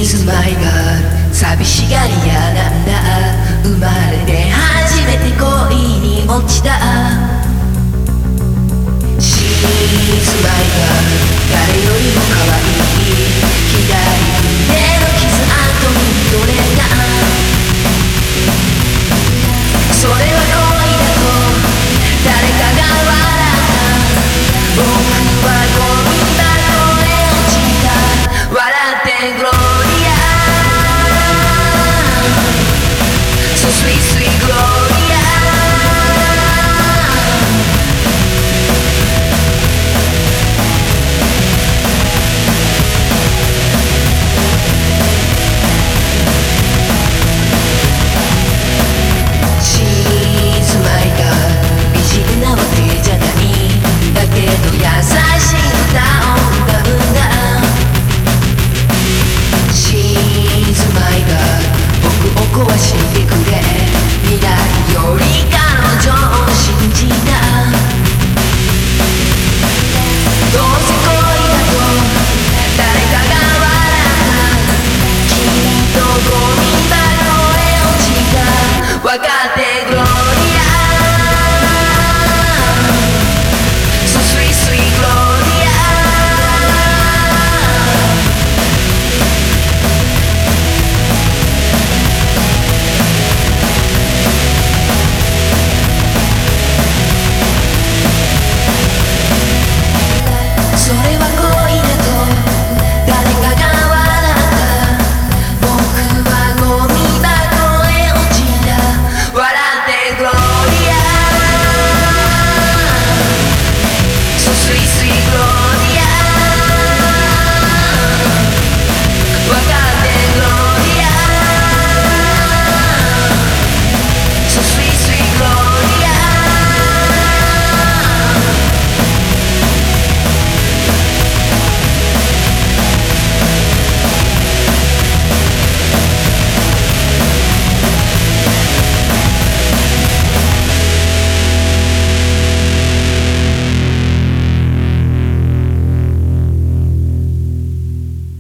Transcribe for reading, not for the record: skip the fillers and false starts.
スマイが寂しがり屋なんだ。生まれて初めて恋に落ちた。シースマイが誰よりも可愛い。左腕の傷跡にどれだ。それは恋だと誰かが笑った。僕はこんな声落ちた。笑ってごらん